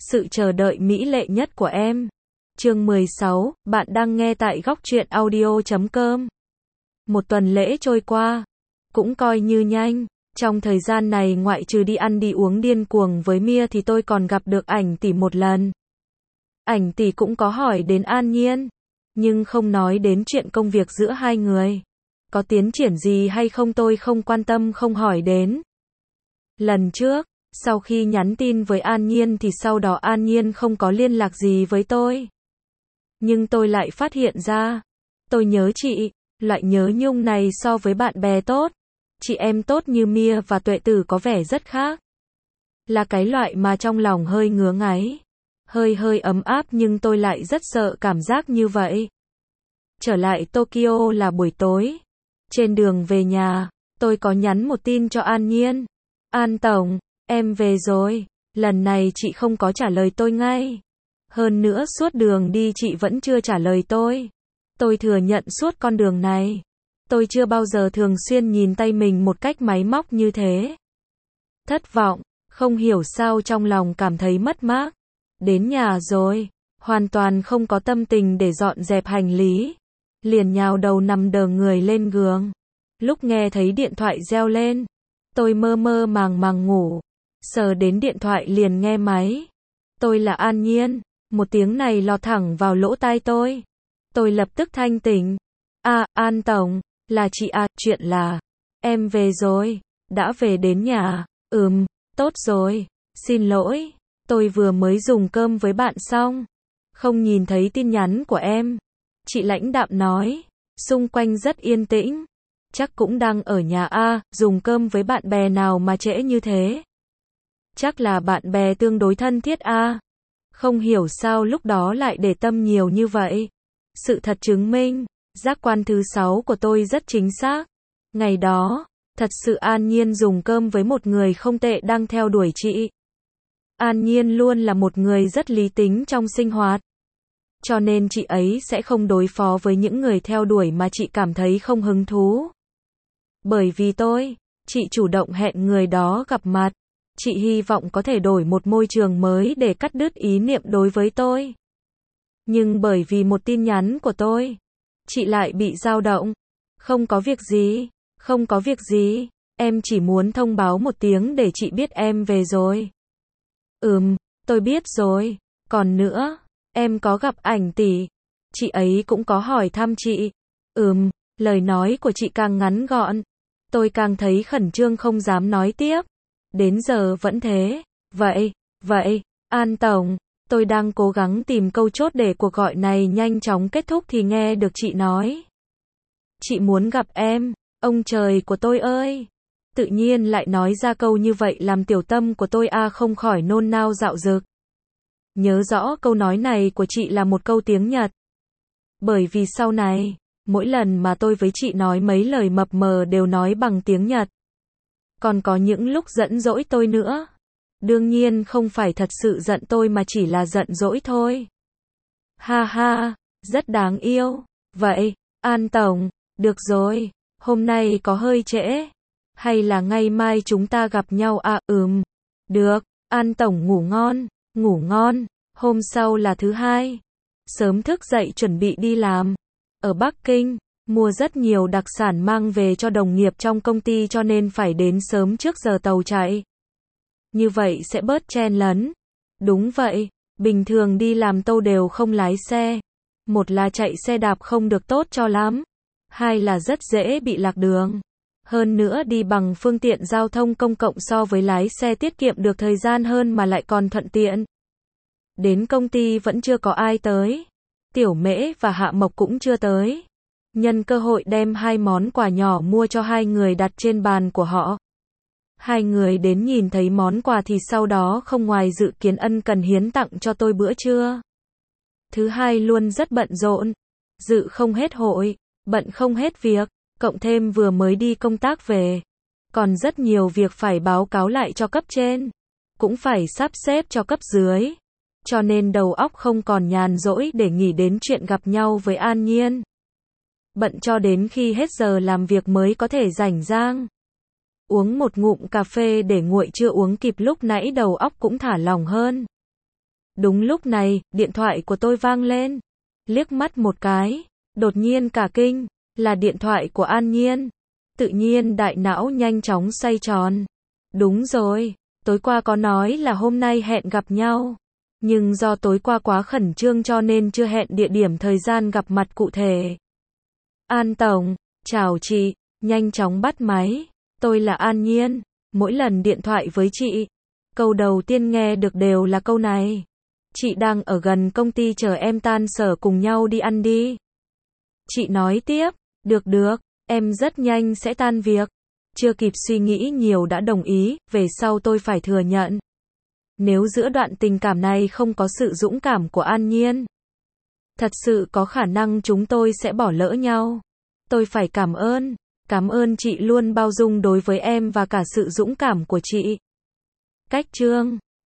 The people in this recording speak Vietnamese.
Sự chờ đợi mỹ lệ nhất của em. Chương 16, bạn đang nghe tại góc truyện audio.com. Một tuần lễ trôi qua, cũng coi như nhanh. Trong thời gian này ngoại trừ đi ăn đi uống điên cuồng với Mia thì tôi còn gặp được ảnh tỷ một lần. Ảnh tỷ cũng có hỏi đến An Nhiên, nhưng không nói đến chuyện công việc giữa hai người. Có tiến triển gì hay không tôi không quan tâm, không hỏi đến. Lần trước, sau khi nhắn tin với An Nhiên thì sau đó An Nhiên không có liên lạc gì với tôi. Nhưng tôi lại phát hiện ra, tôi nhớ chị, loại nhớ nhung này so với bạn bè tốt, chị em tốt như Mia và Tuệ Tử có vẻ rất khác. Là cái loại mà trong lòng hơi ngứa ngáy, hơi ấm áp, nhưng tôi lại rất sợ cảm giác như vậy. Trở lại Tokyo là buổi tối. Trên đường về nhà, tôi có nhắn một tin cho An Nhiên. An Tổng, em về rồi. Lần này chị không có trả lời tôi ngay. Hơn nữa suốt đường đi chị vẫn chưa trả lời tôi. Tôi thừa nhận suốt con đường này, tôi chưa bao giờ thường xuyên nhìn tay mình một cách máy móc như thế. Thất vọng, không hiểu sao trong lòng cảm thấy mất mát. Đến nhà rồi, hoàn toàn không có tâm tình để dọn dẹp hành lý. Liền nhào đầu nằm đờ người lên giường. Lúc nghe thấy điện thoại reo lên, tôi mơ mơ màng ngủ. Sờ đến điện thoại liền nghe máy. Tôi là An Nhiên. Một tiếng này lọt thẳng vào lỗ tai tôi. Tôi lập tức thanh tỉnh. An Tổng, là chị à, chuyện là, em về rồi, đã về đến nhà, tốt rồi, xin lỗi, tôi vừa mới dùng cơm với bạn xong, không nhìn thấy tin nhắn của em. Chị lãnh đạm nói, xung quanh rất yên tĩnh, chắc cũng đang ở nhà dùng cơm với bạn bè nào mà trễ như thế. Chắc là bạn bè tương đối thân thiết Không hiểu sao lúc đó lại để tâm nhiều như vậy. Sự thật chứng minh, giác quan thứ 6 của tôi rất chính xác. Ngày đó, thật sự An Nhiên dùng cơm với một người không tệ đang theo đuổi chị. An Nhiên luôn là một người rất lý tính trong sinh hoạt. Cho nên chị ấy sẽ không đối phó với những người theo đuổi mà chị cảm thấy không hứng thú. Bởi vì chị chủ động hẹn người đó gặp mặt. Chị hy vọng có thể đổi một môi trường mới để cắt đứt ý niệm đối với tôi. Nhưng bởi vì một tin nhắn của tôi, chị lại bị dao động. Không có việc gì, em chỉ muốn thông báo một tiếng để chị biết em về rồi. Tôi biết rồi, còn nữa, em có gặp ảnh tỷ. Chị ấy cũng có hỏi thăm chị. Lời nói của chị càng ngắn gọn. Tôi càng thấy khẩn trương không dám nói tiếp. Đến giờ vẫn thế. Vậy, An Tổng, tôi đang cố gắng tìm câu chốt để cuộc gọi này nhanh chóng kết thúc thì nghe được chị nói. Chị muốn gặp em, ông trời của tôi ơi. Tự nhiên lại nói ra câu như vậy làm tiểu tâm của tôi không khỏi nôn nao dạo dực. Nhớ rõ câu nói này của chị là một câu tiếng Nhật. Bởi vì sau này, mỗi lần mà tôi với chị nói mấy lời mập mờ đều nói bằng tiếng Nhật. Còn có những lúc giận dỗi tôi nữa. Đương nhiên không phải thật sự giận tôi mà chỉ là giận dỗi thôi. Ha, rất đáng yêu. Vậy, An Tổng, được rồi, hôm nay có hơi trễ. Hay là ngày mai chúng ta gặp nhau Được, An Tổng ngủ ngon. Hôm sau là thứ hai. Sớm thức dậy chuẩn bị đi làm. Ở Bắc Kinh, mua rất nhiều đặc sản mang về cho đồng nghiệp trong công ty cho nên phải đến sớm trước giờ tàu chạy. Như vậy sẽ bớt chen lấn. Đúng vậy, bình thường đi làm tôi đều không lái xe. Một là chạy xe đạp không được tốt cho lắm. Hai là rất dễ bị lạc đường. Hơn nữa đi bằng phương tiện giao thông công cộng so với lái xe tiết kiệm được thời gian hơn mà lại còn thuận tiện. Đến công ty vẫn chưa có ai tới. Tiểu Mễ và Hạ Mộc cũng chưa tới. Nhân cơ hội đem 2 món quà nhỏ mua cho 2 người đặt trên bàn của họ. 2 người đến nhìn thấy món quà thì sau đó không ngoài dự kiến ân cần hiến tặng cho tôi bữa trưa. Thứ hai luôn rất bận rộn. Dự không hết hội, bận không hết việc, cộng thêm vừa mới đi công tác về. Còn rất nhiều việc phải báo cáo lại cho cấp trên. Cũng phải sắp xếp cho cấp dưới. Cho nên đầu óc không còn nhàn rỗi để nghĩ đến chuyện gặp nhau với An Nhiên. Bận cho đến khi hết giờ làm việc mới có thể rảnh rang. Uống một ngụm cà phê để nguội chưa uống kịp lúc nãy đầu óc cũng thả lỏng hơn. Đúng lúc này, điện thoại của tôi vang lên. Liếc mắt một cái, đột nhiên cả kinh, là điện thoại của An Nhiên. Tự nhiên đại não nhanh chóng xoay tròn. Đúng rồi, tối qua có nói là hôm nay hẹn gặp nhau. Nhưng do tối qua quá khẩn trương cho nên chưa hẹn địa điểm thời gian gặp mặt cụ thể. An Tổng, chào chị, nhanh chóng bắt máy. Tôi là An Nhiên, mỗi lần điện thoại với chị, câu đầu tiên nghe được đều là câu này. Chị đang ở gần công ty chờ em tan sở cùng nhau đi ăn đi. Chị nói tiếp, được, em rất nhanh sẽ tan việc. Chưa kịp suy nghĩ nhiều đã đồng ý, về sau tôi phải thừa nhận. Nếu giữa đoạn tình cảm này không có sự dũng cảm của An Nhiên, thật sự có khả năng chúng tôi sẽ bỏ lỡ nhau. Tôi phải cảm ơn chị luôn bao dung đối với em và cả sự dũng cảm của chị. Cách chương